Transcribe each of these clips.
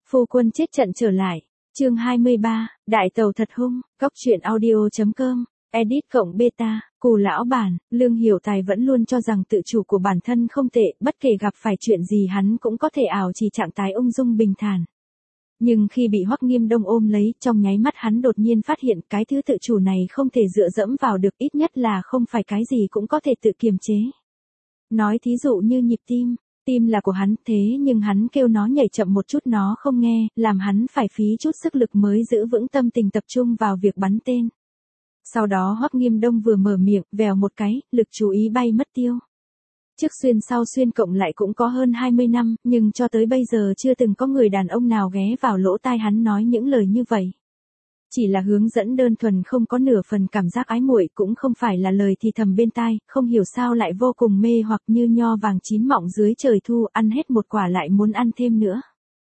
Phu quân chết trận trở lại. Chương 23, đại tàu thật hung. Góc truyện audio.com. Edit cộng beta. Cù lão bản. Lương Hiểu Tài vẫn luôn cho rằng tự chủ của bản thân không tệ, bất kể gặp phải chuyện gì hắn cũng có thể ảo chỉ trạng thái ung dung bình thản. Nhưng khi bị Hoắc Nghiêm Đông ôm lấy, trong nháy mắt hắn đột nhiên phát hiện cái thứ tự chủ này không thể dựa dẫm vào được, ít nhất là không phải cái gì cũng có thể tự kiềm chế. Nói thí dụ như nhịp tim. Tim là của hắn, thế nhưng hắn kêu nó nhảy chậm một chút nó không nghe, làm hắn phải phí chút sức lực mới giữ vững tâm tình tập trung vào việc bắn tên. Sau đó Hoắc Nghiêm Đông vừa mở miệng, vèo một cái, lực chú ý bay mất tiêu. Trước xuyên sau xuyên cộng lại cũng có hơn 20 năm, nhưng cho tới bây giờ chưa từng có người đàn ông nào ghé vào lỗ tai hắn nói những lời như vậy. Chỉ là hướng dẫn đơn thuần, không có nửa phần cảm giác ái muội, cũng không phải là lời thì thầm bên tai, không hiểu sao lại vô cùng mê hoặc như nho vàng chín mọng dưới trời thu, ăn hết một quả lại muốn ăn thêm nữa.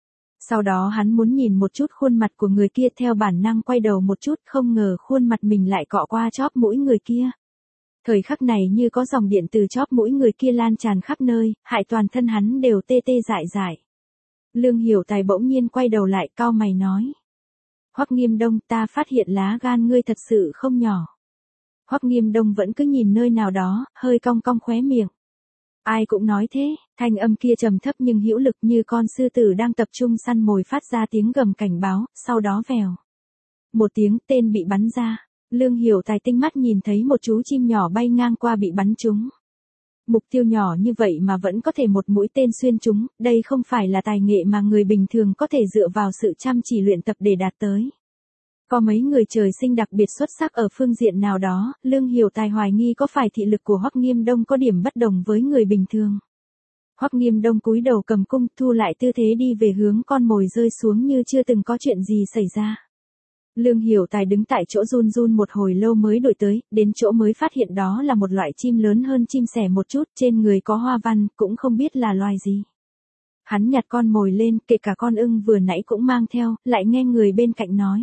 Sau đó hắn muốn nhìn một chút khuôn mặt của người kia, theo bản năng quay đầu một chút, không ngờ khuôn mặt mình lại cọ qua chóp mũi người kia. Thời khắc này như có dòng điện từ chóp mũi người kia lan tràn khắp nơi, hại toàn thân hắn đều tê tê dại dại. Lương Hiểu Tài bỗng nhiên quay đầu lại, cau mày nói. Hoắc Nghiêm Đông, ta phát hiện lá gan ngươi thật sự không nhỏ. Hoắc Nghiêm Đông vẫn cứ nhìn nơi nào đó, hơi cong cong khóe miệng. Ai cũng nói thế, thanh âm kia trầm thấp nhưng hữu lực như con sư tử đang tập trung săn mồi phát ra tiếng gầm cảnh báo, sau đó vèo. Một tiếng, tên bị bắn ra. Lương Hiểu Tài tinh mắt nhìn thấy một chú chim nhỏ bay ngang qua bị bắn trúng. Mục tiêu nhỏ như vậy mà vẫn có thể một mũi tên xuyên trúng, đây không phải là tài nghệ mà người bình thường có thể dựa vào sự chăm chỉ luyện tập để đạt tới. Có mấy người trời sinh đặc biệt xuất sắc ở phương diện nào đó, Lương Hiểu Tài hoài nghi có phải thị lực của Hoắc Nghiêm Đông có điểm bất đồng với người bình thường. Hoắc Nghiêm Đông cúi đầu cầm cung, thu lại tư thế đi về hướng con mồi rơi xuống như chưa từng có chuyện gì xảy ra. Lương Hiểu Tài đứng tại chỗ run run một hồi lâu mới đuổi tới, đến chỗ mới phát hiện đó là một loại chim lớn hơn chim sẻ một chút, trên người có hoa văn, cũng không biết là loài gì. Hắn nhặt con mồi lên, kể cả con ưng vừa nãy cũng mang theo, lại nghe người bên cạnh nói.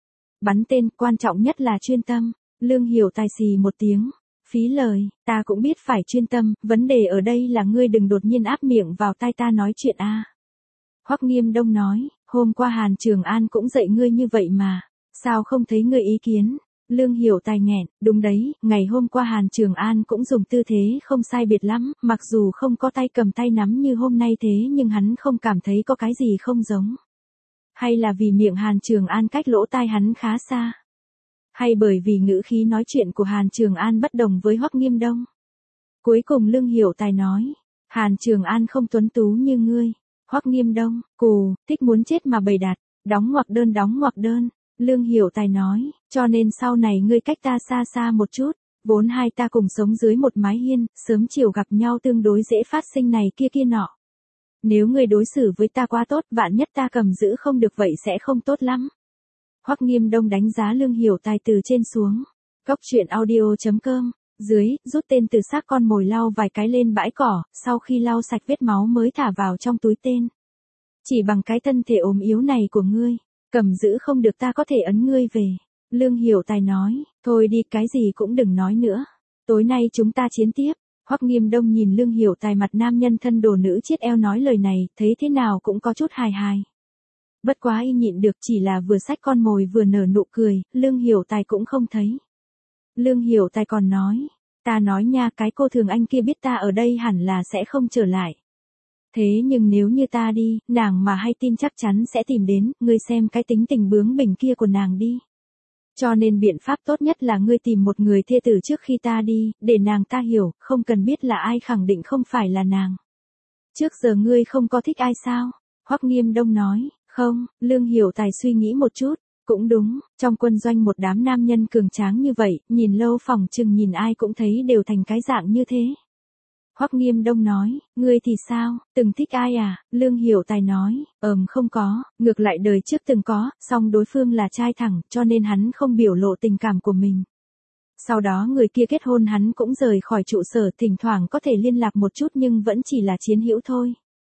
Bắn tên, quan trọng nhất là chuyên tâm. Lương Hiểu Tài xì một tiếng. Phí lời, ta cũng biết phải chuyên tâm, vấn đề ở đây là ngươi đừng đột nhiên áp miệng vào tai ta nói chuyện a. Hoắc Nghiêm Đông nói, hôm qua Hàn Trường An cũng dạy ngươi như vậy mà. Sao không thấy ngươi ý kiến? Lương Hiểu Tài nghẹn, đúng đấy, ngày hôm qua Hàn Trường An cũng dùng tư thế không sai biệt lắm, mặc dù không có tay cầm tay nắm như hôm nay thế nhưng hắn không cảm thấy có cái gì không giống. Hay là vì miệng Hàn Trường An cách lỗ tai hắn khá xa? Hay bởi vì ngữ khí nói chuyện của Hàn Trường An bất đồng với Hoắc Nghiêm Đông? Cuối cùng Lương Hiểu Tài nói, Hàn Trường An không tuấn tú như ngươi. Hoắc Nghiêm Đông, cù, thích muốn chết mà bày đặt, đóng ngoặc đơn đóng ngoặc đơn. Lương Hiểu Tài nói, cho nên sau này ngươi cách ta xa xa một chút, vốn hai ta cùng sống dưới một mái hiên, sớm chiều gặp nhau tương đối dễ phát sinh này kia kia nọ. Nếu ngươi đối xử với ta quá tốt, vạn nhất ta cầm giữ không được vậy sẽ không tốt lắm. Hoắc Nghiêm Đông đánh giá Lương Hiểu Tài từ trên xuống. Góc truyện audio.com. Dưới, rút tên từ xác con mồi lau vài cái lên bãi cỏ, sau khi lau sạch vết máu mới thả vào trong túi tên. Chỉ bằng cái thân thể ốm yếu này của ngươi, cầm giữ không được ta có thể ấn ngươi về. Lương Hiểu Tài nói, thôi đi, cái gì cũng đừng nói nữa. Tối nay chúng ta chiến tiếp. Hoắc Nghiêm Đông nhìn Lương Hiểu Tài mặt nam nhân thân đồ nữ chiết eo nói lời này, thấy thế nào cũng có chút hài hài. Bất quá y nhịn được, chỉ là vừa xách con mồi vừa nở nụ cười, Lương Hiểu Tài cũng không thấy. Lương Hiểu Tài còn nói, ta nói nha, cái cô thường anh kia biết ta ở đây hẳn là sẽ không trở lại. Thế nhưng nếu như ta đi, nàng mà hay tin chắc chắn sẽ tìm đến, ngươi xem cái tính tình bướng bỉnh kia của nàng đi. Cho nên biện pháp tốt nhất là ngươi tìm một người thê tử trước khi ta đi, để nàng ta hiểu, không cần biết là ai, khẳng định không phải là nàng. Trước giờ ngươi không có thích ai sao? Hoắc Nghiêm Đông nói, không. Lương Hiểu Tài suy nghĩ một chút, cũng đúng, trong quân doanh một đám nam nhân cường tráng như vậy, nhìn lâu phòng chừng nhìn ai cũng thấy đều thành cái dạng như thế. Hoắc Nghiêm Đông nói, ngươi thì sao, từng thích ai à? Lương Hiểu Tài nói, không có, ngược lại đời trước từng có, song đối phương là trai thẳng, cho nên hắn không biểu lộ tình cảm của mình. Sau đó người kia kết hôn hắn cũng rời khỏi trụ sở, thỉnh thoảng có thể liên lạc một chút nhưng vẫn chỉ là chiến hữu thôi.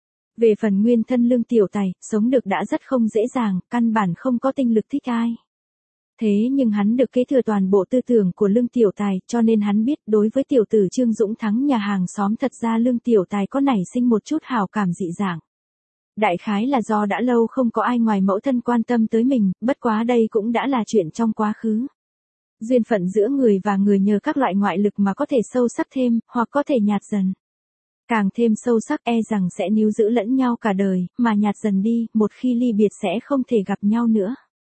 Về phần nguyên thân Lương Tiểu Tài, sống được đã rất không dễ dàng, căn bản không có tinh lực thích ai. Thế nhưng hắn được kế thừa toàn bộ tư tưởng của Lương Tiểu Tài, cho nên hắn biết đối với tiểu tử Trương Dũng Thắng nhà hàng xóm thật ra Lương Tiểu Tài có nảy sinh một chút hảo cảm dị dạng. Đại khái là do đã lâu không có ai ngoài mẫu thân quan tâm tới mình, bất quá đây cũng đã là chuyện trong quá khứ. Duyên phận giữa người và người nhờ các loại ngoại lực mà có thể sâu sắc thêm, hoặc có thể nhạt dần. Càng thêm sâu sắc e rằng sẽ níu giữ lẫn nhau cả đời, mà nhạt dần đi, một khi ly biệt sẽ không thể gặp nhau nữa.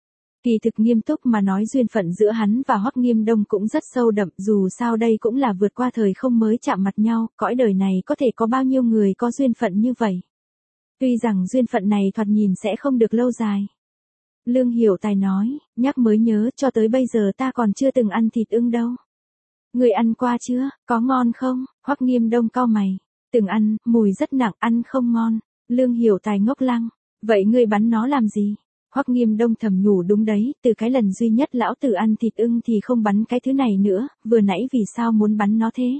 Kỳ thực nghiêm túc mà nói duyên phận giữa hắn và Hoắc Nghiêm Đông cũng rất sâu đậm, dù sao đây cũng là vượt qua thời không mới chạm mặt nhau, cõi đời này có thể có bao nhiêu người có duyên phận như vậy. Tuy rằng duyên phận này thoạt nhìn sẽ không được lâu dài. Lương Hiểu Tài nói, nhắc mới nhớ cho tới bây giờ ta còn chưa từng ăn thịt ưng đâu. Người ăn qua chưa, có ngon không? Hoắc Nghiêm Đông cau mày. Từng ăn, mùi rất nặng, ăn không ngon. Lương Hiểu Tài ngốc lăng. Vậy ngươi bắn nó làm gì? Hoắc Nghiêm Đông thầm nhủ đúng đấy, từ cái lần duy nhất lão tử ăn thịt ưng thì không bắn cái thứ này nữa, vừa nãy vì sao muốn bắn nó thế?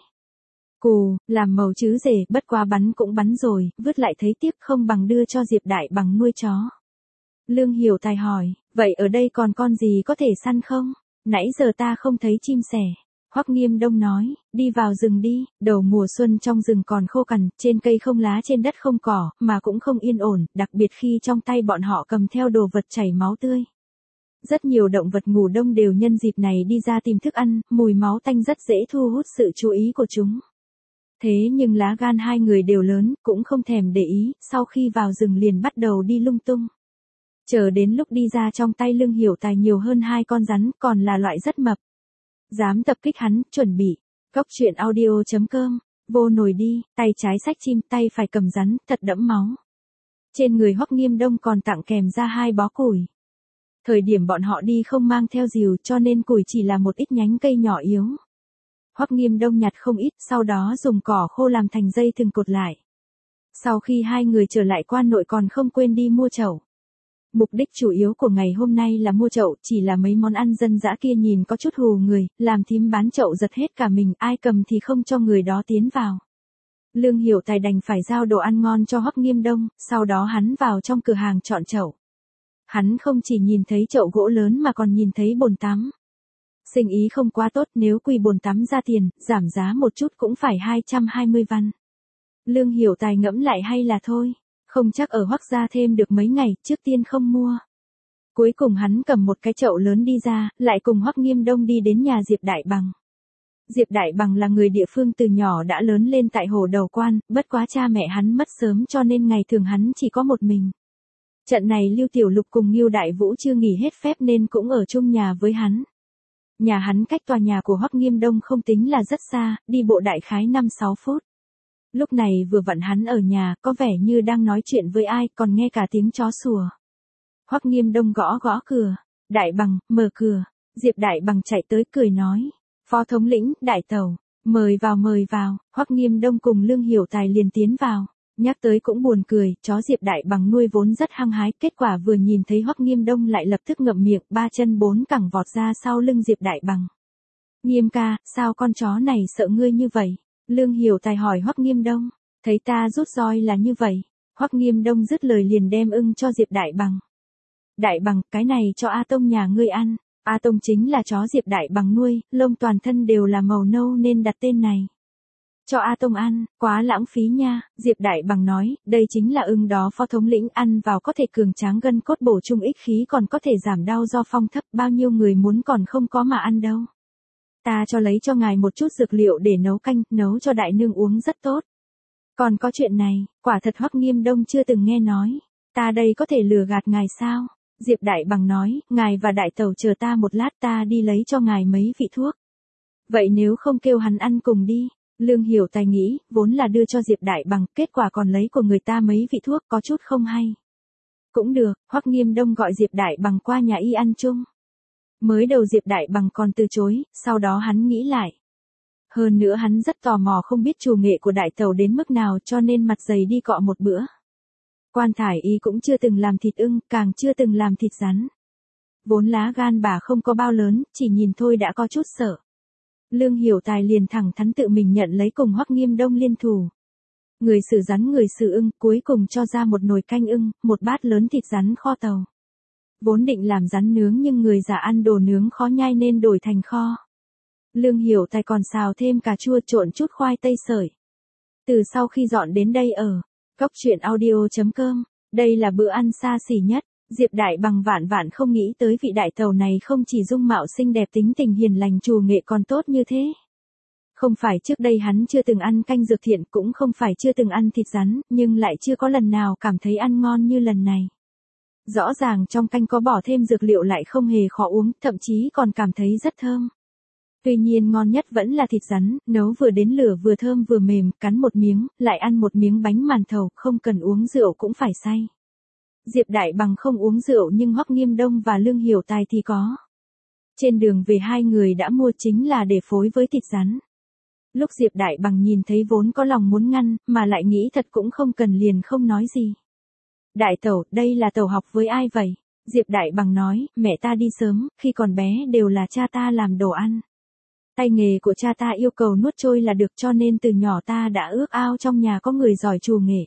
Cù, làm màu chứ rể, bất quá bắn cũng bắn rồi, vứt lại thấy tiếc không bằng đưa cho Diệp Đại Bằng nuôi chó. Lương Hiểu Tài hỏi, vậy ở đây còn con gì có thể săn không? Nãy giờ ta không thấy chim sẻ. Hoắc Nghiêm Đông nói, đi vào rừng đi, đầu mùa xuân trong rừng còn khô cằn, trên cây không lá trên đất không cỏ, mà cũng không yên ổn, đặc biệt khi trong tay bọn họ cầm theo đồ vật chảy máu tươi. Rất nhiều động vật ngủ đông đều nhân dịp này đi ra tìm thức ăn, mùi máu tanh rất dễ thu hút sự chú ý của chúng. Thế nhưng lá gan hai người đều lớn, cũng không thèm để ý, sau khi vào rừng liền bắt đầu đi lung tung. Chờ đến lúc đi ra trong tay Lương Hiểu Tài nhiều hơn 2 con rắn, còn là loại rất mập. Dám tập kích hắn, chuẩn bị. Cốc truyện audio.com, vô nồi đi, tay trái xách chim, tay phải cầm rắn, thật đẫm máu. Trên người Hoắc Nghiêm Đông còn tặng kèm ra 2 bó củi. Thời điểm bọn họ đi không mang theo rìu cho nên củi chỉ là một ít nhánh cây nhỏ yếu. Hoắc Nghiêm Đông nhặt không ít, sau đó dùng cỏ khô làm thành dây thừng cột lại. Sau khi hai người trở lại quan nội còn không quên đi mua chậu. Mục đích chủ yếu của ngày hôm nay là mua chậu, chỉ là mấy món ăn dân dã kia nhìn có chút hù người, làm thím bán chậu giật hết cả mình, ai cầm thì không cho người đó tiến vào. Lương Hiểu Tài đành phải giao đồ ăn ngon cho Hoắc Nghiêm Đông, sau đó hắn vào trong cửa hàng chọn chậu. Hắn không chỉ nhìn thấy chậu gỗ lớn mà còn nhìn thấy bồn tắm. Sinh ý không quá tốt, nếu quy bồn tắm ra tiền, giảm giá một chút cũng phải 220 văn. Lương Hiểu Tài ngẫm lại hay là thôi. Không chắc ở Hoắc gia thêm được mấy ngày, trước tiên không mua. Cuối cùng hắn cầm một cái chậu lớn đi ra, lại cùng Hoắc Nghiêm Đông đi đến nhà Diệp Đại Bằng. Diệp Đại Bằng là người địa phương từ nhỏ đã lớn lên tại Hồ Đầu Quan, bất quá cha mẹ hắn mất sớm cho nên ngày thường hắn chỉ có một mình. Trận này Lưu Tiểu Lục cùng Ngưu Đại Vũ chưa nghỉ hết phép nên cũng ở chung nhà với hắn. Nhà hắn cách tòa nhà của Hoắc Nghiêm Đông không tính là rất xa, đi bộ đại khái 5-6 phút. Lúc này vừa vặn hắn ở nhà, có vẻ như đang nói chuyện với ai, còn nghe cả tiếng chó sủa. Hoắc Nghiêm Đông gõ gõ cửa. Đại Bằng, mở cửa. Diệp Đại Bằng chạy tới cười nói. Phó thống lĩnh, đại tẩu, mời vào mời vào. Hoắc Nghiêm Đông cùng Lương Hiểu Tài liền tiến vào. Nhắc tới cũng buồn cười, chó Diệp Đại Bằng nuôi vốn rất hăng hái, kết quả vừa nhìn thấy Hoắc Nghiêm Đông lại lập tức ngậm miệng, 3 chân 4 cẳng vọt ra sau lưng Diệp Đại Bằng. Nghiêm ca, sao con chó này sợ ngươi như vậy? Lương Hiểu Tài hỏi Hoắc Nghiêm Đông, thấy ta rút roi là như vậy. Hoắc Nghiêm Đông dứt lời liền đem ưng cho Diệp Đại Bằng. Đại Bằng, cái này cho A Tông nhà ngươi ăn. A Tông chính là chó Diệp Đại Bằng nuôi, lông toàn thân đều là màu nâu nên đặt tên này. Cho A Tông ăn, quá lãng phí nha, Diệp Đại Bằng nói, đây chính là ưng đó phó thống lĩnh, ăn vào có thể cường tráng gân cốt, bổ trung ích khí, còn có thể giảm đau do phong thấp, bao nhiêu người muốn còn không có mà ăn đâu. Ta cho lấy cho ngài một chút dược liệu để nấu canh, nấu cho đại nương uống rất tốt. Còn có chuyện này, quả thật Hoắc Nghiêm Đông chưa từng nghe nói. Ta đây có thể lừa gạt ngài sao? Diệp Đại Bằng nói, ngài và đại tẩu chờ ta một lát, ta đi lấy cho ngài mấy vị thuốc. Vậy nếu không kêu hắn ăn cùng đi. Lương Hiểu Tài nghĩ, vốn là đưa cho Diệp Đại Bằng, kết quả còn lấy của người ta mấy vị thuốc, có chút không hay. Cũng được, Hoắc Nghiêm Đông gọi Diệp Đại Bằng qua nhà y ăn chung. Mới đầu Diệp Đại Bằng còn từ chối, sau đó hắn nghĩ lại. Hơn nữa hắn rất tò mò không biết trù nghệ của đại tẩu đến mức nào cho nên mặt dày đi cọ một bữa. Quan Thải Y cũng chưa từng làm thịt ưng, càng chưa từng làm thịt rắn. Vốn lá gan bà không có bao lớn, chỉ nhìn thôi đã có chút sợ. Lương Hiểu Tài liền thẳng thắn tự mình nhận lấy cùng Hoắc Nghiêm Đông liên thủ. Người xử rắn người xử ưng, cuối cùng cho ra một nồi canh ưng, một bát lớn thịt rắn kho tàu. Vốn định làm rắn nướng nhưng người già ăn đồ nướng khó nhai nên đổi thành kho. Lương Hiểu Tài còn xào thêm cà chua, trộn chút khoai tây sợi. Từ sau khi dọn đến đây ở, cốc truyện audio.com, Đây là bữa ăn xa xỉ nhất. Diệp Đại Bằng vạn vạn không nghĩ tới vị đại tàu này không chỉ dung mạo xinh đẹp tính tình hiền lành trù nghệ còn tốt như thế. Không phải trước đây hắn chưa từng ăn canh dược thiện, cũng không phải chưa từng ăn thịt rắn, nhưng lại chưa có lần nào cảm thấy ăn ngon như lần này. Rõ ràng trong canh có bỏ thêm dược liệu lại không hề khó uống, thậm chí còn cảm thấy rất thơm. Tuy nhiên ngon nhất vẫn là thịt rắn, nấu vừa đến lửa vừa thơm vừa mềm, cắn một miếng, lại ăn một miếng bánh màn thầu, không cần uống rượu cũng phải say. Diệp Đại Bằng không uống rượu nhưng Hoắc Nghiêm Đông và Lương Hiểu Tài thì có. Trên đường về hai người đã mua chính là để phối với thịt rắn. Lúc Diệp Đại Bằng nhìn thấy vốn có lòng muốn ngăn, mà lại nghĩ thật cũng không cần liền không nói gì. Đại tẩu, đây là tẩu học với ai vậy? Diệp Đại Bằng nói, mẹ ta đi sớm, khi còn bé đều là cha ta làm đồ ăn. Tay nghề của cha ta yêu cầu nuốt trôi là được, cho nên từ nhỏ ta đã ước ao trong nhà có người giỏi trù nghệ.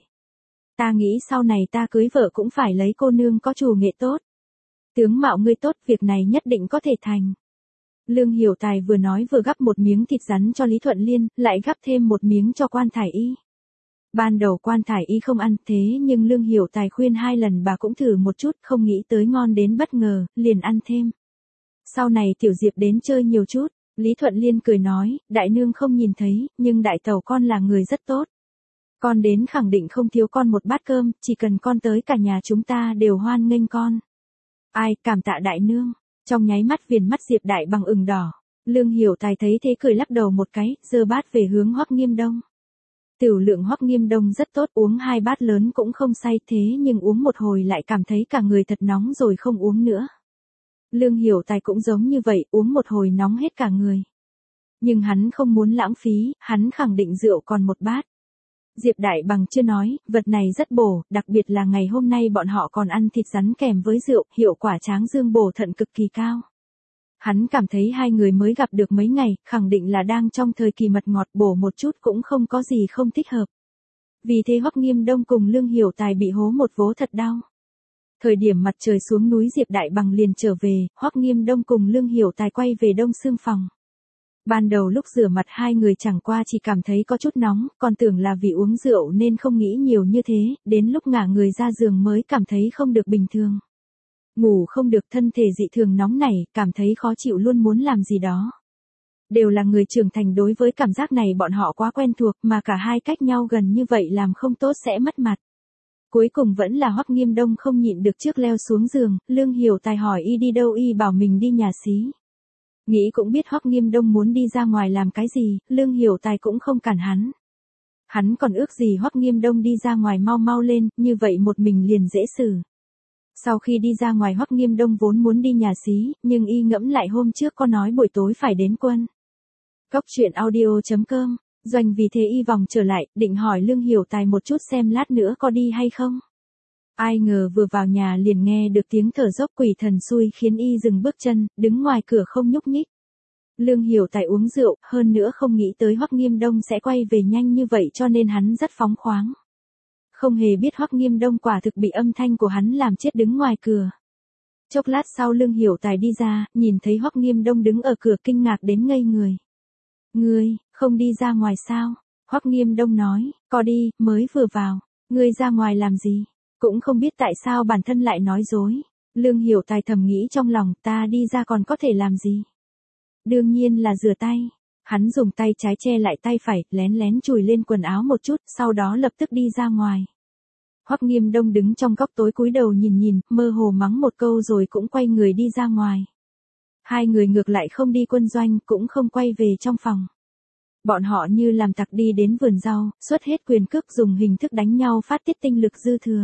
Ta nghĩ sau này ta cưới vợ cũng phải lấy cô nương có trù nghệ tốt. Tướng mạo ngươi tốt, việc này nhất định có thể thành. Lương Hiểu Tài vừa nói vừa gắp một miếng thịt rắn cho Lý Thuận Liên, lại gắp thêm một miếng cho Quan Thải Y. Ban đầu Quan Thải Y không ăn, thế nhưng Lương Hiểu Tài khuyên 2 lần bà cũng thử một chút, không nghĩ tới ngon đến bất ngờ, liền ăn thêm. Sau này Tiểu Diệp đến chơi nhiều chút, Lý Thuận Liên cười nói, đại nương không nhìn thấy, nhưng đại tẩu con là người rất tốt. Con đến khẳng định không thiếu con một bát cơm, chỉ cần con tới cả nhà chúng ta đều hoan nghênh con. Ai, cảm tạ đại nương. Trong nháy mắt viền mắt Diệp Đại Bằng ửng đỏ. Lương Hiểu Tài thấy thế cười lắc đầu một cái, giơ bát về hướng Hoắc Nghiêm Đông. Tiểu lượng Hoắc Nghiêm Đông rất tốt, uống 2 bát lớn cũng không say, thế nhưng uống một hồi lại cảm thấy cả người thật nóng rồi không uống nữa. Lương Hiểu Tài cũng giống như vậy, uống một hồi nóng hết cả người. Nhưng hắn không muốn lãng phí, hắn khẳng định rượu còn một bát. Diệp Đại Bằng chưa nói, vật này rất bổ, đặc biệt là ngày hôm nay bọn họ còn ăn thịt rắn kèm với rượu, hiệu quả tráng dương bổ thận cực kỳ cao. Hắn cảm thấy hai người mới gặp được mấy ngày, khẳng định là đang trong thời kỳ mật ngọt, bổ một chút cũng không có gì không thích hợp. Vì thế Hoắc Nghiêm Đông cùng Lương Hiểu Tài bị hố một vố thật đau. Thời điểm mặt trời xuống núi Diệp Đại Bằng liền trở về, Hoắc Nghiêm Đông cùng Lương Hiểu Tài quay về Đông Xương phòng. Ban đầu lúc rửa mặt hai người chẳng qua chỉ cảm thấy có chút nóng, còn tưởng là vì uống rượu nên không nghĩ nhiều như thế, đến lúc ngả người ra giường mới cảm thấy không được bình thường. Ngủ không được, thân thể dị thường nóng nảy, cảm thấy khó chịu luôn muốn làm gì đó. Đều là người trưởng thành, đối với cảm giác này bọn họ quá quen thuộc, mà cả hai cách nhau gần như vậy làm không tốt sẽ mất mặt. Cuối cùng vẫn là Hoắc Nghiêm Đông không nhịn được, trước leo xuống giường, Lương Hiểu Tài hỏi y đi đâu, y bảo mình đi nhà xí. Nghĩ cũng biết Hoắc Nghiêm Đông muốn đi ra ngoài làm cái gì, Lương Hiểu Tài cũng không cản hắn. Hắn còn ước gì Hoắc Nghiêm Đông đi ra ngoài mau mau lên, như vậy một mình liền dễ xử. Sau khi đi ra ngoài Hoắc Nghiêm Đông vốn muốn đi nhà xí, nhưng y ngẫm lại hôm trước có nói buổi tối phải đến quân. Cốc truyện audio.com, Doanh vì thế y vòng trở lại, định hỏi Lương Hiểu Tài một chút xem lát nữa có đi hay không. Ai ngờ vừa vào nhà liền nghe được tiếng thở dốc quỷ thần xui khiến y dừng bước chân, đứng ngoài cửa không nhúc nhích. Lương Hiểu Tài uống rượu, hơn nữa không nghĩ tới Hoắc Nghiêm Đông sẽ quay về nhanh như vậy cho nên hắn rất phóng khoáng. Không hề biết Hoắc Nghiêm Đông quả thực bị âm thanh của hắn làm chết đứng ngoài cửa. Chốc lát sau Lương Hiểu Tài đi ra, nhìn thấy Hoắc Nghiêm Đông đứng ở cửa kinh ngạc đến ngây người. Ngươi, không đi ra ngoài sao? Hoắc Nghiêm Đông nói, có đi, mới vừa vào. Ngươi ra ngoài làm gì? Cũng không biết tại sao bản thân lại nói dối. Lương Hiểu Tài thầm nghĩ trong lòng, ta đi ra còn có thể làm gì? Đương nhiên là rửa tay. Hắn dùng tay trái che lại tay phải, lén lén chùi lên quần áo một chút, sau đó lập tức đi ra ngoài. Hoắc Nghiêm Đông đứng trong góc tối cúi đầu nhìn nhìn, mơ hồ mắng một câu rồi cũng quay người đi ra ngoài. Hai người ngược lại không đi quân doanh, cũng không quay về trong phòng. Bọn họ như làm tặc đi đến vườn rau, xuất hết quyền cước dùng hình thức đánh nhau phát tiết tinh lực dư thừa.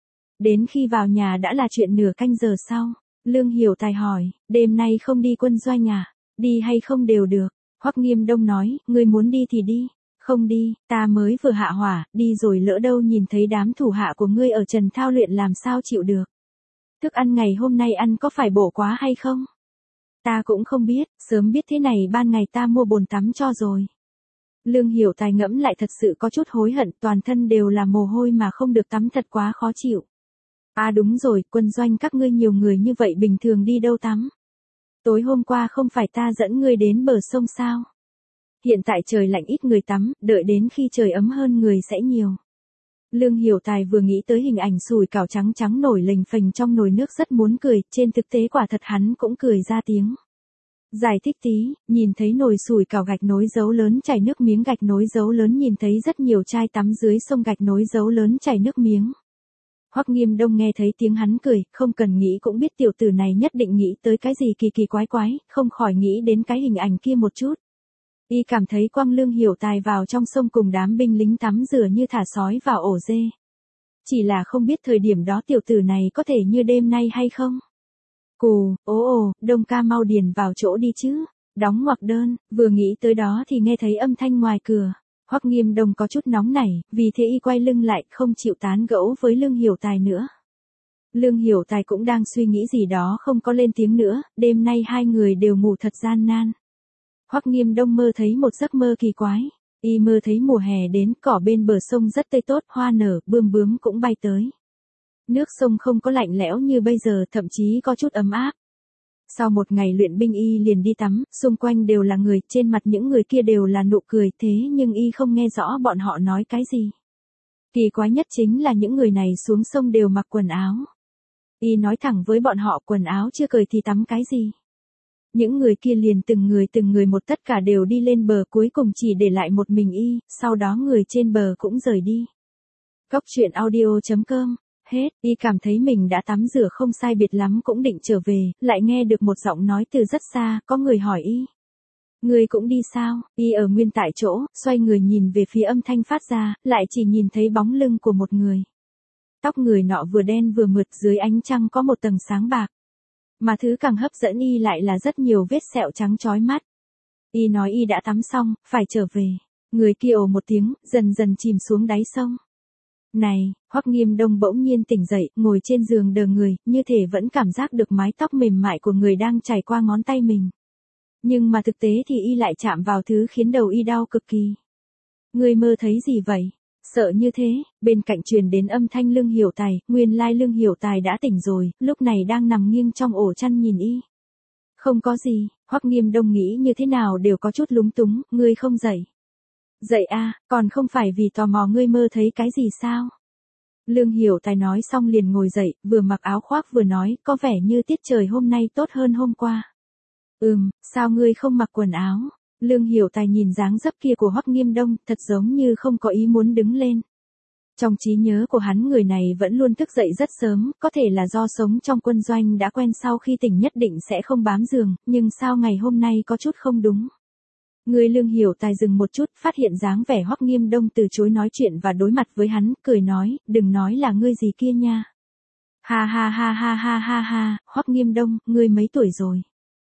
Đến khi vào nhà đã là chuyện nửa canh giờ sau. Lương Hiểu Tài hỏi, đêm nay không đi quân doanh à? Đi hay không đều được. Hoắc Nghiêm Đông nói, ngươi muốn đi thì đi. Không đi, ta mới vừa hạ hỏa, đi rồi lỡ đâu nhìn thấy đám thủ hạ của ngươi ở Trần Thao luyện làm sao chịu được. Thức ăn ngày hôm nay ăn có phải bổ quá hay không? Ta cũng không biết, sớm biết thế này ban ngày ta mua bồn tắm cho rồi. Lương Hiểu Tài ngẫm lại thật sự có chút hối hận, toàn thân đều là mồ hôi mà không được tắm thật quá khó chịu. À đúng rồi, quân doanh các ngươi nhiều người như vậy bình thường đi đâu tắm? Tối hôm qua không phải ta dẫn ngươi đến bờ sông sao? Hiện tại trời lạnh ít người tắm, đợi đến khi trời ấm hơn người sẽ nhiều. Lương Hiểu Tài vừa nghĩ tới hình ảnh sủi cảo trắng trắng nổi lềnh phềnh trong nồi nước rất muốn cười, trên thực tế quả thật hắn cũng cười ra tiếng. Giải thích tí, nhìn thấy nồi sủi cảo gạch nối dấu lớn chảy nước miếng gạch nối dấu lớn nhìn thấy rất nhiều chai tắm dưới sông gạch nối dấu lớn chảy nước miếng. Hoắc Nghiêm Đông nghe thấy tiếng hắn cười, không cần nghĩ cũng biết tiểu tử này nhất định nghĩ tới cái gì kỳ kỳ quái quái, không khỏi nghĩ đến cái hình ảnh kia một chút. Y cảm thấy quang Lương Hiểu Tài vào trong sông cùng đám binh lính tắm rửa như thả sói vào ổ dê. Chỉ là không biết thời điểm đó tiểu tử này có thể như đêm nay hay không. Cù, ồ, Đông ca mau điền vào chỗ đi chứ. Đóng ngoặc đơn, vừa nghĩ tới đó thì nghe thấy âm thanh ngoài cửa. Hoắc Nghiêm Đông có chút nóng nảy, vì thế y quay lưng lại không chịu tán gẫu với Lương Hiểu Tài nữa. Lương Hiểu Tài cũng đang suy nghĩ gì đó không có lên tiếng nữa, đêm nay hai người đều ngủ thật gian nan. Hoắc Nghiêm Đông mơ thấy một giấc mơ kỳ quái. Y mơ thấy mùa hè đến, cỏ bên bờ sông rất tươi tốt, hoa nở, bươm bướm cũng bay tới. Nước sông không có lạnh lẽo như bây giờ, thậm chí có chút ấm áp. Sau một ngày luyện binh y liền đi tắm, xung quanh đều là người, trên mặt những người kia đều là nụ cười, thế nhưng y không nghe rõ bọn họ nói cái gì. Kỳ quái nhất chính là những người này xuống sông đều mặc quần áo. Y nói thẳng với bọn họ quần áo chưa cởi thì tắm cái gì. Những người kia liền từng người một tất cả đều đi lên bờ, cuối cùng chỉ để lại một mình y, sau đó người trên bờ cũng rời đi. Góc truyện audio.com. Hết, y cảm thấy mình đã tắm rửa không sai biệt lắm cũng định trở về, lại nghe được một giọng nói từ rất xa, có người hỏi y. Người cũng đi sao? Y ở nguyên tại chỗ, xoay người nhìn về phía âm thanh phát ra, lại chỉ nhìn thấy bóng lưng của một người. Tóc người nọ vừa đen vừa mượt, dưới ánh trăng có một tầng sáng bạc. Mà thứ càng hấp dẫn y lại là rất nhiều vết sẹo trắng chói mắt. Y nói y đã tắm xong, phải trở về. Người kia ồ một tiếng, dần dần chìm xuống đáy sông. Này, Hoắc Nghiêm Đông bỗng nhiên tỉnh dậy, ngồi trên giường đờ người, như thể vẫn cảm giác được mái tóc mềm mại của người đang chảy qua ngón tay mình. Nhưng mà thực tế thì y lại chạm vào thứ khiến đầu y đau cực kỳ. Người mơ thấy gì vậy? Sợ như thế, bên cạnh truyền đến âm thanh Lương Hiểu Tài, nguyên lai Lương Hiểu Tài đã tỉnh rồi, lúc này đang nằm nghiêng trong ổ chăn nhìn y. Không có gì, Hoắc Nghiêm Đông nghĩ như thế nào đều có chút lúng túng, ngươi không dậy. Dậy à, còn không phải vì tò mò ngươi mơ thấy cái gì sao? Lương Hiểu Tài nói xong liền ngồi dậy, vừa mặc áo khoác vừa nói, có vẻ như tiết trời hôm nay tốt hơn hôm qua. Sao ngươi không mặc quần áo? Lương Hiểu Tài nhìn dáng dấp kia của Hoắc Nghiêm Đông, thật giống như không có ý muốn đứng lên. Trong trí nhớ của hắn người này vẫn luôn thức dậy rất sớm, có thể là do sống trong quân doanh đã quen sau khi tỉnh nhất định sẽ không bám giường, nhưng sao ngày hôm nay có chút không đúng. Người Lương Hiểu Tài dừng một chút, phát hiện dáng vẻ Hoắc Nghiêm Đông từ chối nói chuyện và đối mặt với hắn, cười nói, đừng nói là ngươi gì kia nha. Ha ha ha ha ha ha ha, Hoắc Nghiêm Đông, ngươi mấy tuổi rồi?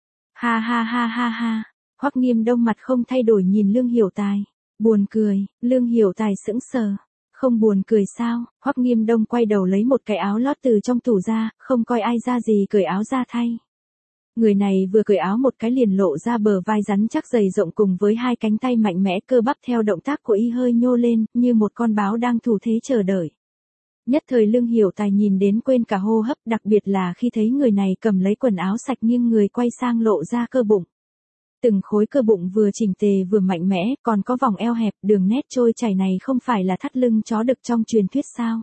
Ha ha ha ha ha. Hoắc Nghiêm Đông mặt không thay đổi nhìn Lương Hiểu Tài. Buồn cười, Lương Hiểu Tài sững sờ. Không buồn cười sao? Hoắc Nghiêm Đông quay đầu lấy một cái áo lót từ trong tủ ra, không coi ai ra gì cởi áo ra thay. Người này vừa cởi áo một cái liền lộ ra bờ vai rắn chắc dày rộng cùng với hai cánh tay mạnh mẽ, cơ bắp theo động tác của y hơi nhô lên, như một con báo đang thủ thế chờ đợi. Nhất thời Lương Hiểu Tài nhìn đến quên cả hô hấp, đặc biệt là khi thấy người này cầm lấy quần áo sạch nghiêng người quay sang lộ ra cơ bụng. Từng khối cơ bụng vừa chỉnh tề vừa mạnh mẽ, còn có vòng eo hẹp, đường nét trôi chảy này không phải là thắt lưng chó đực trong truyền thuyết sao?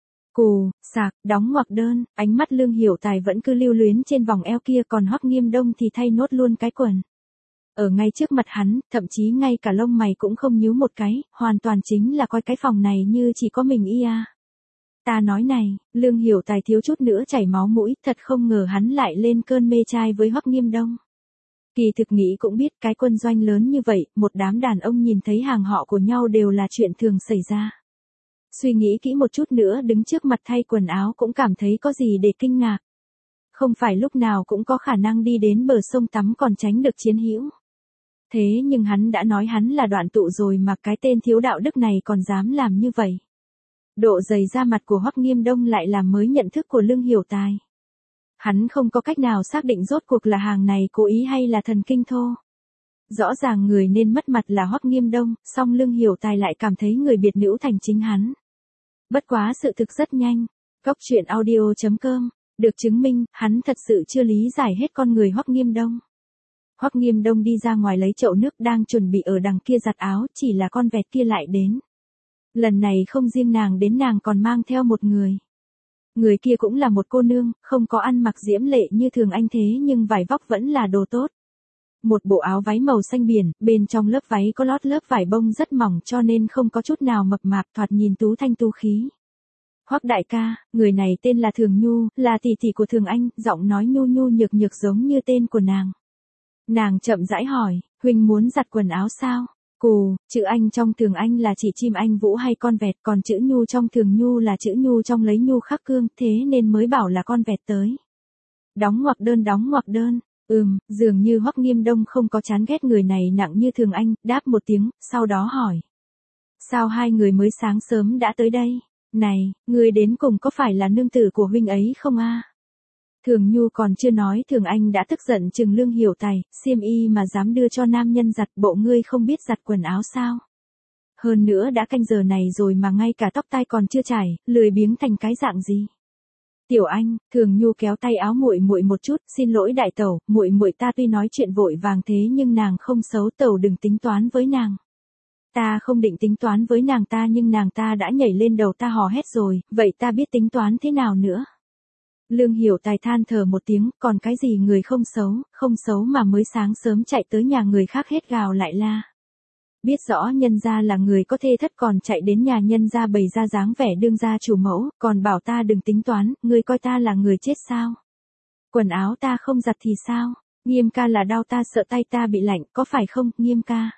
Cù, sạc, đóng ngoặc đơn, ánh mắt Lương Hiểu Tài vẫn cứ lưu luyến trên vòng eo kia, còn Hoắc Nghiêm Đông thì thay nốt luôn cái quần. Ở ngay trước mặt hắn, thậm chí ngay cả lông mày cũng không nhíu một cái, hoàn toàn chính là coi cái phòng này như chỉ có mình y à. Ta nói này, Lương Hiểu Tài thiếu chút nữa chảy máu mũi, thật không ngờ hắn lại lên cơn mê trai với Hoắc Nghiêm Đông. Kỳ thực nghĩ cũng biết cái quân doanh lớn như vậy, một đám đàn ông nhìn thấy hàng họ của nhau đều là chuyện thường xảy ra. Suy nghĩ kỹ một chút nữa đứng trước mặt thay quần áo cũng cảm thấy có gì để kinh ngạc. Không phải lúc nào cũng có khả năng đi đến bờ sông tắm còn tránh được chiến hữu. Thế nhưng hắn đã nói hắn là đoạn tụ rồi mà cái tên thiếu đạo đức này còn dám làm như vậy. Độ dày da mặt của Hoắc Nghiêm Đông lại làm mới nhận thức của Lương Hiểu Tài. Hắn không có cách nào xác định rốt cuộc là hàng này cố ý hay là thần kinh thô. Rõ ràng người nên mất mặt là Hoắc Nghiêm Đông, song Lương Hiểu Tài lại cảm thấy người biệt nữ thành chính hắn. Bất quá sự thực rất nhanh. Góc truyện audio.com, được chứng minh, hắn thật sự chưa lý giải hết con người Hoắc Nghiêm Đông. Hoắc Nghiêm Đông đi ra ngoài lấy chậu nước đang chuẩn bị ở đằng kia giặt áo, chỉ là con vẹt kia lại đến. Lần này không riêng nàng đến, nàng còn mang theo một người. Người kia cũng là một cô nương, không có ăn mặc diễm lệ như Thường Anh thế nhưng vải vóc vẫn là đồ tốt. Một bộ áo váy màu xanh biển, bên trong lớp váy có lót lớp vải bông rất mỏng cho nên không có chút nào mập mạp, thoạt nhìn tú thanh tú khí. Hoắc đại ca, người này tên là Thường Nhu, là tỷ tỷ của Thường Anh, giọng nói nhu nhu nhược nhược giống như tên của nàng. Nàng chậm rãi hỏi, huynh muốn giặt quần áo sao? Cù, chữ Anh trong Thường Anh là chỉ chim anh vũ hay con vẹt, còn chữ Nhu trong Thường Nhu là chữ Nhu trong lấy Nhu khắc cương, thế nên mới bảo là con vẹt tới. Đóng ngoặc đơn, đóng ngoặc đơn. Dường như Hoắc Nghiêm Đông không có chán ghét người này nặng như Thường Anh, đáp một tiếng, sau đó hỏi. Sao hai người mới sáng sớm đã tới đây? Này, người đến cùng có phải là nương tử của huynh ấy không a? Thường Nhu còn chưa nói, Thường Anh đã tức giận chừng Lương Hiểu Tài, xiêm y mà dám đưa cho nam nhân giặt, bộ ngươi không biết giặt quần áo sao? Hơn nữa đã canh giờ này rồi mà ngay cả tóc tai còn chưa chải, lười biếng thành cái dạng gì? Tiểu Anh, Thường Nhu kéo tay áo muội muội một chút, xin lỗi đại tẩu, muội muội ta tuy nói chuyện vội vàng thế nhưng nàng không xấu, tẩu đừng tính toán với nàng. Ta không định tính toán với nàng ta nhưng nàng ta đã nhảy lên đầu ta hò hét rồi, vậy ta biết tính toán thế nào nữa? Lương Hiểu Tài than thở một tiếng, còn cái gì người không xấu mà mới sáng sớm chạy tới nhà người khác hết gào lại la. Biết rõ nhân gia là người có thê thất còn chạy đến nhà nhân gia bày ra dáng vẻ đương gia chủ mẫu, còn bảo ta đừng tính toán, ngươi coi ta là người chết sao? Quần áo ta không giặt thì sao? Nghiêm ca là đau ta sợ tay ta bị lạnh, có phải không, Nghiêm ca?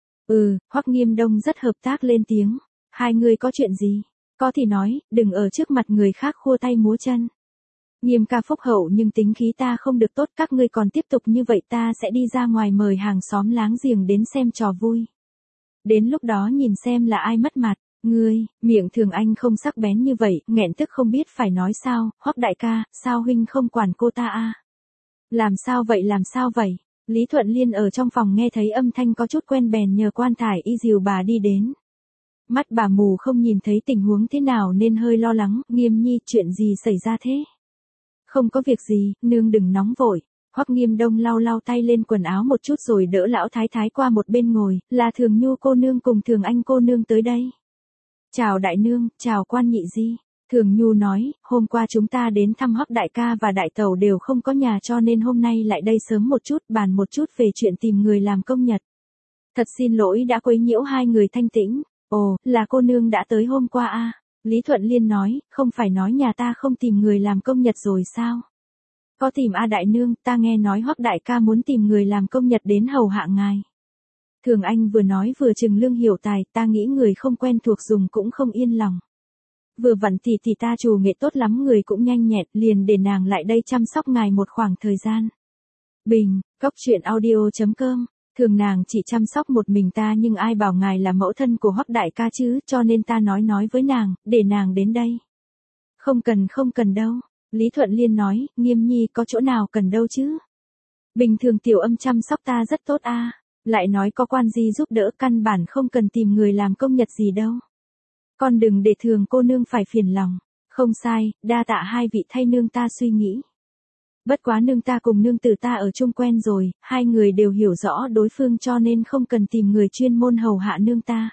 Hoắc Nghiêm Đông rất hợp tác lên tiếng. Hai người có chuyện gì? Có thì nói, đừng ở trước mặt người khác khua tay múa chân. Nghiêm ca phúc hậu nhưng tính khí ta không được tốt, các ngươi còn tiếp tục như vậy ta sẽ đi ra ngoài mời hàng xóm láng giềng đến xem trò vui. Đến lúc đó nhìn xem là ai mất mặt. Ngươi, miệng Thường Anh không sắc bén như vậy, nghẹn tức không biết phải nói sao, Hoắc đại ca, sao huynh không quản cô ta a? Làm sao vậy? Lý Thuận Liên ở trong phòng nghe thấy âm thanh có chút quen bèn nhờ quan thải y dìu bà đi đến. Mắt bà mù không nhìn thấy tình huống thế nào nên hơi lo lắng, Nghiêm nhi chuyện gì xảy ra thế? Không có việc gì, nương đừng nóng vội. Hoắc Nghiêm Đông lau tay lên quần áo một chút rồi đỡ lão thái thái qua một bên ngồi, là Thường Nhu cô nương cùng Thường Anh cô nương tới đây. Chào đại nương, chào quan nhị di. Thường Nhu nói, hôm qua chúng ta đến thăm Hoắc đại ca và đại tẩu đều không có nhà cho nên hôm nay lại đây sớm một chút bàn một chút về chuyện tìm người làm công nhật. Thật xin lỗi đã quấy nhiễu hai người thanh tĩnh. Ồ, là cô nương đã tới hôm qua a? Lý Thuận Liên nói, không phải nói nhà ta không tìm người làm công nhật rồi sao? Có tìm a đại nương, ta nghe nói Hoắc đại ca muốn tìm người làm công nhật đến hầu hạ ngài. Thường Anh vừa nói vừa chừng Lương Hiểu Tài, ta nghĩ người không quen thuộc dùng cũng không yên lòng. Vừa vặn thì ta chủ nghệ tốt lắm, người cũng nhanh nhẹn, liền để nàng lại đây chăm sóc ngài một khoảng thời gian. Bình, goctruyện.audio.com. Thường nàng chỉ chăm sóc một mình ta nhưng ai bảo ngài là mẫu thân của Hoắc đại ca chứ, cho nên ta nói với nàng, để nàng đến đây. Không cần đâu. Lý Thuận Liên nói, Nghiêm nhi có chỗ nào cần đâu chứ. Bình thường tiểu âm chăm sóc ta rất tốt a. Lại nói có quan gì giúp đỡ, căn bản không cần tìm người làm công nhật gì đâu. Con đừng để Thường cô nương phải phiền lòng. Không sai, đa tạ hai vị thay nương ta suy nghĩ. Bất quá nương ta cùng nương tử ta ở chung quen rồi, hai người đều hiểu rõ đối phương cho nên không cần tìm người chuyên môn hầu hạ nương ta.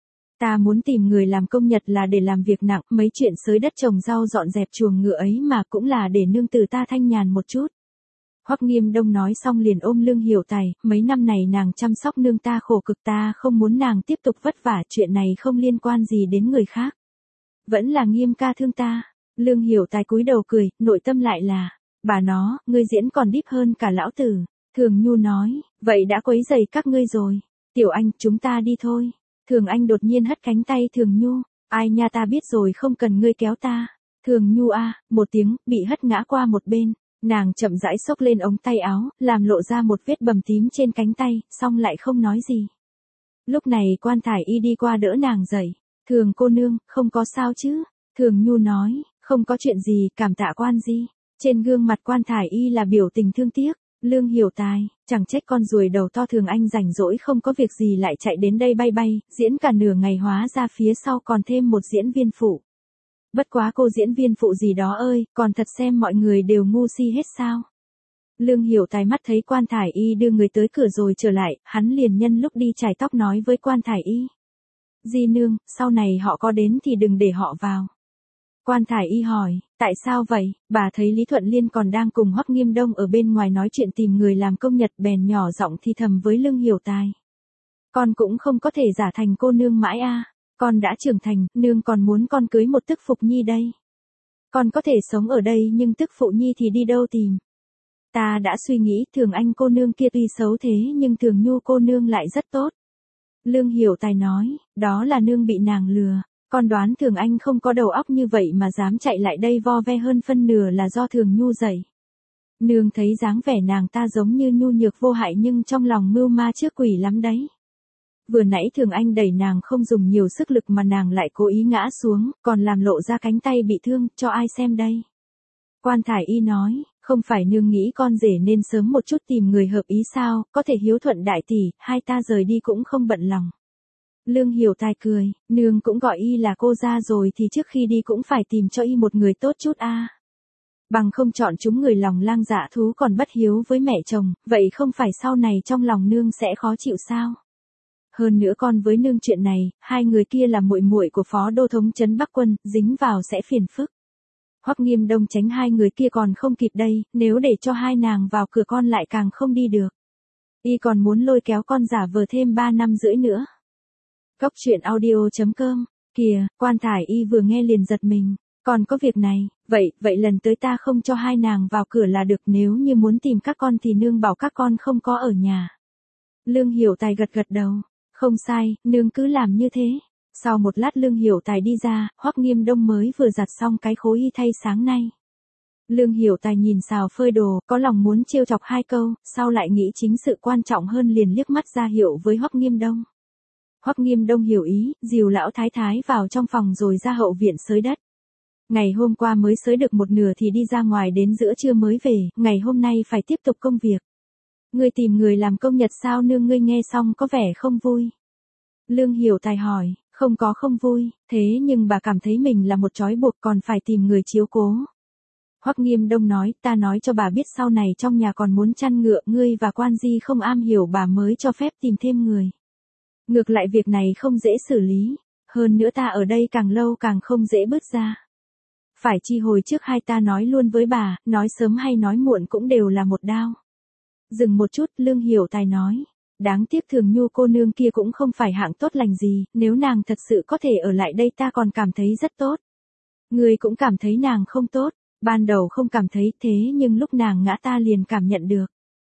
Ta muốn tìm người làm công nhật là để làm việc nặng, mấy chuyện xới đất trồng rau dọn dẹp chuồng ngựa ấy mà cũng là để nương tử ta thanh nhàn một chút. Hoắc Nghiêm Đông nói xong liền ôm Lương Hiểu Tài, mấy năm này nàng chăm sóc nương ta khổ cực, ta không muốn nàng tiếp tục vất vả, chuyện này không liên quan gì đến người khác. Vẫn là Nghiêm ca thương ta. Lương Hiểu Tài cúi đầu cười, nội tâm lại là, bà nó, ngươi diễn còn đíp hơn cả lão tử. Thường Nhu nói, vậy đã quấy rầy các ngươi rồi. Tiểu Anh, chúng ta đi thôi. Thường Anh đột nhiên hất cánh tay Thường Nhu, ai nha ta biết rồi không cần ngươi kéo ta. Thường Nhu một tiếng, bị hất ngã qua một bên. Nàng chậm rãi xốc lên ống tay áo, làm lộ ra một vết bầm tím trên cánh tay, xong lại không nói gì. Lúc này quan thải y đi qua đỡ nàng dậy. Thường cô nương, không có sao chứ? Thường Nhu nói, không có chuyện gì, cảm tạ quan di. Trên gương mặt quan thải y là biểu tình thương tiếc. Lương Hiểu Tài, chẳng trách con ruồi đầu to Thường Anh rảnh rỗi không có việc gì lại chạy đến đây bay, diễn cả nửa ngày hóa ra phía sau còn thêm một diễn viên phụ. Bất quá cô diễn viên phụ gì đó ơi, còn thật xem mọi người đều ngu si hết sao. Lương Hiểu Tài mắt thấy quan thải y đưa người tới cửa rồi trở lại, hắn liền nhân lúc đi chải tóc nói với quan thải y. Di nương, sau này họ có đến thì đừng để họ vào. Quan Thải Y hỏi, tại sao vậy? Bà thấy Lý Thuận Liên còn đang cùng Hoắc Nghiêm Đông ở bên ngoài nói chuyện tìm người làm công nhật, bèn nhỏ giọng thì thầm với Lương Hiểu Tài. Con cũng không có thể giả thành cô nương mãi a. Con đã trưởng thành, nương còn muốn con cưới một tức phụ nhi đây. Con có thể sống ở đây nhưng tức phụ nhi thì đi đâu tìm? Ta đã suy nghĩ, Thường Anh cô nương kia tuy xấu thế nhưng Thường Nhu cô nương lại rất tốt. Lương Hiểu Tài nói, đó là nương bị nàng lừa. Con đoán Thường Anh không có đầu óc như vậy mà dám chạy lại đây vo ve, hơn phân nửa là do Thường Nhu dạy. Nương thấy dáng vẻ nàng ta giống như nhu nhược vô hại nhưng trong lòng mưu ma trước quỷ lắm đấy. Vừa nãy Thường Anh đẩy nàng không dùng nhiều sức lực mà nàng lại cố ý ngã xuống, còn làm lộ ra cánh tay bị thương, cho ai xem đây? Quan Thải Y nói, không phải nương nghĩ con rể nên sớm một chút tìm người hợp ý sao, có thể hiếu thuận đại tỷ, hai ta rời đi cũng không bận lòng. Lương Hiểu Tài cười, nương cũng gọi y là cô ra rồi thì trước khi đi cũng phải tìm cho y một người tốt chút a. Bằng không chọn chúng người lòng lang dạ thú còn bất hiếu với mẹ chồng, vậy không phải sau này trong lòng nương sẽ khó chịu sao? Hơn nữa con với nương chuyện này, hai người kia là muội muội của phó đô thống trấn Bắc Quân, dính vào sẽ phiền phức. Hoắc Nghiêm Đông tránh hai người kia còn không kịp đây, nếu để cho hai nàng vào cửa con lại càng không đi được. Y còn muốn lôi kéo con giả vờ thêm 3 năm rưỡi nữa. Cốc truyện audio.com, kìa, Quan Thải Y vừa nghe liền giật mình, còn có việc này, vậy lần tới ta không cho hai nàng vào cửa là được, nếu như muốn tìm các con thì nương bảo các con không có ở nhà. Lương Hiểu Tài gật gật đầu, không sai, nương cứ làm như thế. Sau một lát Lương Hiểu Tài đi ra, Hoắc Nghiêm Đông mới vừa giặt xong cái khố y thay sáng nay. Lương Hiểu Tài nhìn xào phơi đồ, có lòng muốn trêu chọc hai câu, sau lại nghĩ chính sự quan trọng hơn liền liếc mắt ra hiệu với Hoắc Nghiêm Đông. Hoắc Nghiêm Đông hiểu ý, dìu lão thái thái vào trong phòng rồi ra hậu viện xới đất. Ngày hôm qua mới xới được một nửa thì đi ra ngoài đến giữa trưa mới về, ngày hôm nay phải tiếp tục công việc. Ngươi tìm người làm công nhật sao nương? Ngươi nghe xong có vẻ không vui. Lương Hiểu Tài hỏi, không vui, thế nhưng bà cảm thấy mình là một trói buộc còn phải tìm người chiếu cố. Hoắc Nghiêm Đông nói, ta nói cho bà biết sau này trong nhà còn muốn chăn ngựa, ngươi và Quan Di không am hiểu bà mới cho phép tìm thêm người. Ngược lại việc này không dễ xử lý, hơn nữa ta ở đây càng lâu càng không dễ bớt ra. Phải chi hồi trước hai ta nói luôn với bà, nói sớm hay nói muộn cũng đều là một đao. Dừng một chút, Lương Hiểu Tài nói, đáng tiếc Thường Nhu cô nương kia cũng không phải hạng tốt lành gì, nếu nàng thật sự có thể ở lại đây ta còn cảm thấy rất tốt. Ngươi cũng cảm thấy nàng không tốt, ban đầu không cảm thấy thế nhưng lúc nàng ngã ta liền cảm nhận được.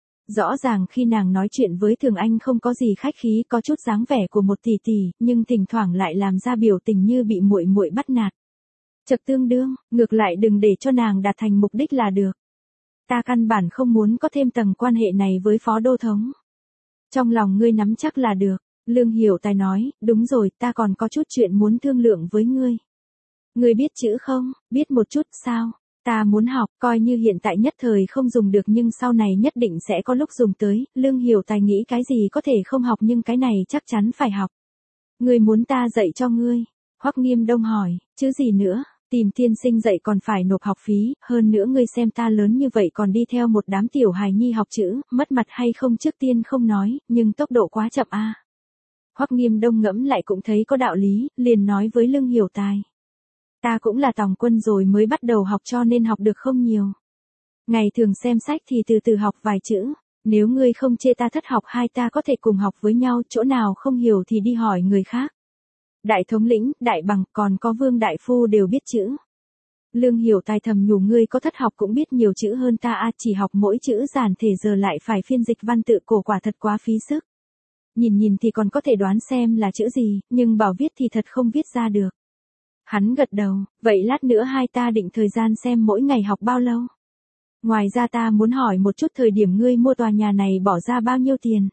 Rõ ràng khi nàng nói chuyện với Thường Anh không có gì khách khí, có chút dáng vẻ của một tỷ tỷ, nhưng thỉnh thoảng lại làm ra biểu tình như bị muội muội bắt nạt. Chật tương đương, ngược lại đừng để cho nàng đạt thành mục đích là được. Ta căn bản không muốn có thêm tầng quan hệ này với phó đô thống. Trong lòng ngươi nắm chắc là được. Lương Hiểu Tài nói, đúng rồi, ta còn có chút chuyện muốn thương lượng với ngươi. Ngươi biết chữ không? Biết một chút sao? Ta muốn học, coi như hiện tại nhất thời không dùng được nhưng sau này nhất định sẽ có lúc dùng tới. Lương Hiểu Tài nghĩ cái gì có thể không học nhưng cái này chắc chắn phải học. Ngươi muốn ta dạy cho ngươi? Hoắc Nghiêm Đông hỏi, chứ gì nữa? Tìm tiên sinh dạy còn phải nộp học phí, hơn nữa ngươi xem ta lớn như vậy còn đi theo một đám tiểu hài nhi học chữ, mất mặt hay không trước tiên không nói, nhưng tốc độ quá chậm a. Hoắc Nghiêm Đông ngẫm lại cũng thấy có đạo lý, liền nói với Lương Hiểu Tài. Ta cũng là tòng quân rồi mới bắt đầu học cho nên học được không nhiều. Ngày thường xem sách thì từ từ học vài chữ, nếu ngươi không chê ta thất học hai ta có thể cùng học với nhau, chỗ nào không hiểu thì đi hỏi người khác. Đại thống lĩnh, đại bằng, còn có Vương đại phu đều biết chữ. Lương Hiểu Tài thầm nhủ ngươi có thất học cũng biết nhiều chữ hơn ta chỉ học mỗi chữ giản thể giờ lại phải phiên dịch văn tự cổ quả thật quá phí sức. Nhìn thì còn có thể đoán xem là chữ gì, nhưng bảo viết thì thật không viết ra được. Hắn gật đầu, vậy lát nữa hai ta định thời gian xem mỗi ngày học bao lâu. Ngoài ra ta muốn hỏi một chút thời điểm ngươi mua tòa nhà này bỏ ra bao nhiêu tiền.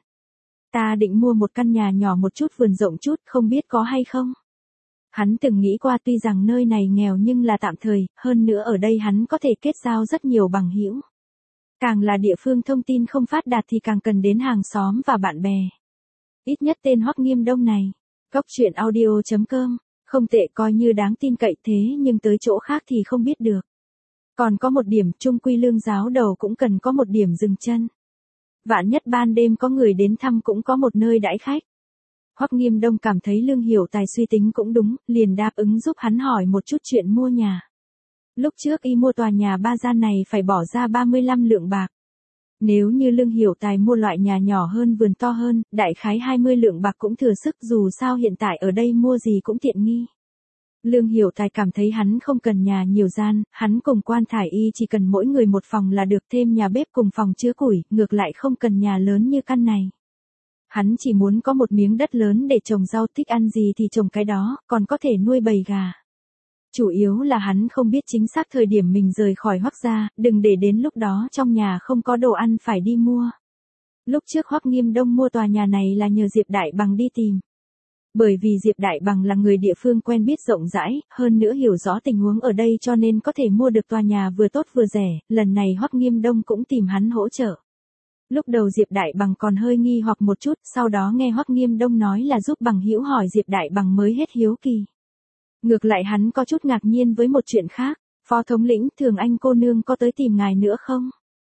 Ta định mua một căn nhà nhỏ một chút vườn rộng chút, không biết có hay không. Hắn từng nghĩ qua tuy rằng nơi này nghèo nhưng là tạm thời, hơn nữa ở đây hắn có thể kết giao rất nhiều bằng hữu. Càng là địa phương thông tin không phát đạt thì càng cần đến hàng xóm và bạn bè. Ít nhất tên Hoắc Nghiêm Đông này. Cốc truyện audio.com, không tệ coi như đáng tin cậy thế nhưng tới chỗ khác thì không biết được. Còn có một điểm trung quy Lương giáo đầu cũng cần có một điểm dừng chân. Vạn nhất ban đêm có người đến thăm cũng có một nơi đãi khách. Hoắc Nghiêm Đông cảm thấy Lương Hiểu Tài suy tính cũng đúng, liền đáp ứng giúp hắn hỏi một chút chuyện mua nhà. Lúc trước y mua tòa nhà 3 gian này phải bỏ ra 35 lượng bạc. Nếu như Lương Hiểu Tài mua loại nhà nhỏ hơn vườn to hơn, đại khái 20 lượng bạc cũng thừa sức, dù sao hiện tại ở đây mua gì cũng tiện nghi. Lương Hiểu Tài cảm thấy hắn không cần nhà nhiều gian, hắn cùng Quan Thải Y chỉ cần mỗi người một phòng là được, thêm nhà bếp cùng phòng chứa củi, ngược lại không cần nhà lớn như căn này. Hắn chỉ muốn có một miếng đất lớn để trồng rau, thích ăn gì thì trồng cái đó, còn có thể nuôi bầy gà. Chủ yếu là hắn không biết chính xác thời điểm mình rời khỏi Hoắc gia, đừng để đến lúc đó trong nhà không có đồ ăn phải đi mua. Lúc trước Hoắc Nghiêm Đông mua tòa nhà này là nhờ Diệp Đại Bằng đi tìm. Bởi vì Diệp Đại Bằng là người địa phương quen biết rộng rãi, hơn nữa hiểu rõ tình huống ở đây cho nên có thể mua được tòa nhà vừa tốt vừa rẻ, lần này Hoắc Nghiêm Đông cũng tìm hắn hỗ trợ. Lúc đầu Diệp Đại Bằng còn hơi nghi hoặc một chút, sau đó nghe Hoắc Nghiêm Đông nói là giúp bằng hữu hỏi Diệp Đại Bằng mới hết hiếu kỳ. Ngược lại hắn có chút ngạc nhiên với một chuyện khác, Phó thống lĩnh, Thường Anh cô nương có tới tìm ngài nữa không?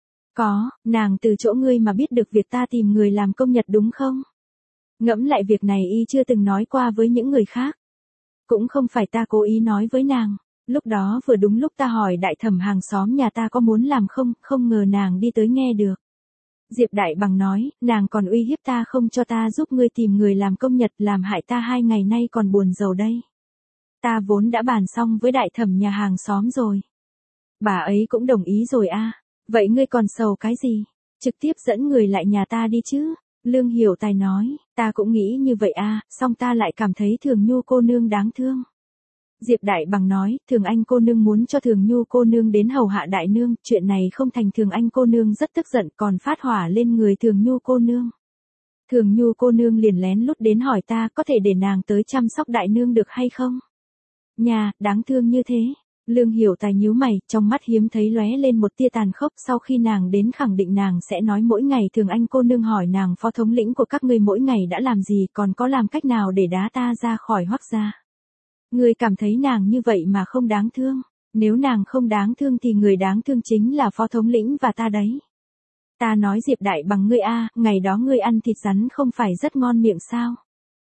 Có, nàng từ chỗ ngươi mà biết được việc ta tìm người làm công nhật đúng không? Ngẫm lại việc này y chưa từng nói qua với những người khác. Cũng không phải ta cố ý nói với nàng, lúc đó vừa đúng lúc ta hỏi đại thẩm hàng xóm nhà ta có muốn làm không, không ngờ nàng đi tới nghe được. Diệp Đại Bằng nói, nàng còn uy hiếp ta không cho ta giúp ngươi tìm người làm công nhật, làm hại ta 2 ngày nay còn buồn rầu đây. Ta vốn đã bàn xong với đại thẩm nhà hàng xóm rồi. Bà ấy cũng đồng ý rồi a. Vậy ngươi còn sầu cái gì? Trực tiếp dẫn người lại nhà ta đi chứ. Lương Hiểu Tài nói, ta cũng nghĩ như vậy a, song ta lại cảm thấy Thường Nhu cô nương đáng thương. Diệp Đại Bằng nói, Thường Anh cô nương muốn cho Thường Nhu cô nương đến hầu hạ đại nương, chuyện này không thành, Thường Anh cô nương rất tức giận còn phát hỏa lên người Thường Nhu cô nương. Thường Nhu cô nương liền lén lút đến hỏi ta có thể để nàng tới chăm sóc đại nương được hay không? Nhà, đáng thương như thế. Lương Hiểu Tài nhíu mày, trong mắt hiếm thấy lóe lên một tia tàn khốc, sau khi nàng đến khẳng định nàng sẽ nói mỗi ngày Thường Anh cô nương hỏi nàng phó thống lĩnh của các ngươi mỗi ngày đã làm gì, còn có làm cách nào để đá ta ra khỏi Hoắc gia. Ngươi cảm thấy nàng như vậy mà không đáng thương, nếu nàng không đáng thương thì người đáng thương chính là phó thống lĩnh và ta đấy. Ta nói Diệp Đại Bằng ngươi a, ngày đó ngươi ăn thịt rắn không phải rất ngon miệng sao?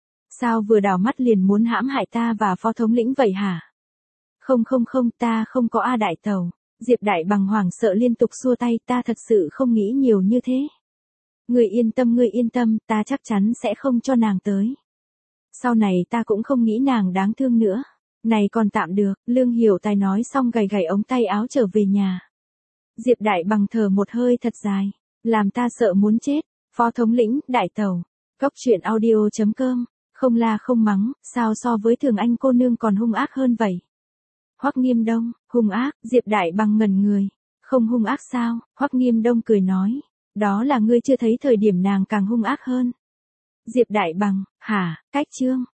Sao vừa đảo mắt liền muốn hãm hại ta và phó thống lĩnh vậy hả? Không, ta không có a đại tẩu. Diệp Đại Bằng hoảng sợ liên tục xua tay, ta thật sự không nghĩ nhiều như thế. Ngươi yên tâm, ta chắc chắn sẽ không cho nàng tới. Sau này ta cũng không nghĩ nàng đáng thương nữa. Này còn tạm được, Lương Hiểu Tài nói xong gầy gầy ống tay áo trở về nhà. Diệp Đại Bằng thở một hơi thật dài, làm ta sợ muốn chết. Phó thống lĩnh, đại tẩu. Góc truyện audio.com, không la không mắng, sao so với Thường Anh cô nương còn hung ác hơn vậy? Hoắc Nghiêm Đông, hung ác, Diệp Đại Bằng ngẩn người. Không hung ác sao? Hoắc Nghiêm Đông cười nói, đó là ngươi chưa thấy thời điểm nàng càng hung ác hơn. Diệp Đại Bằng, hả, cách chương.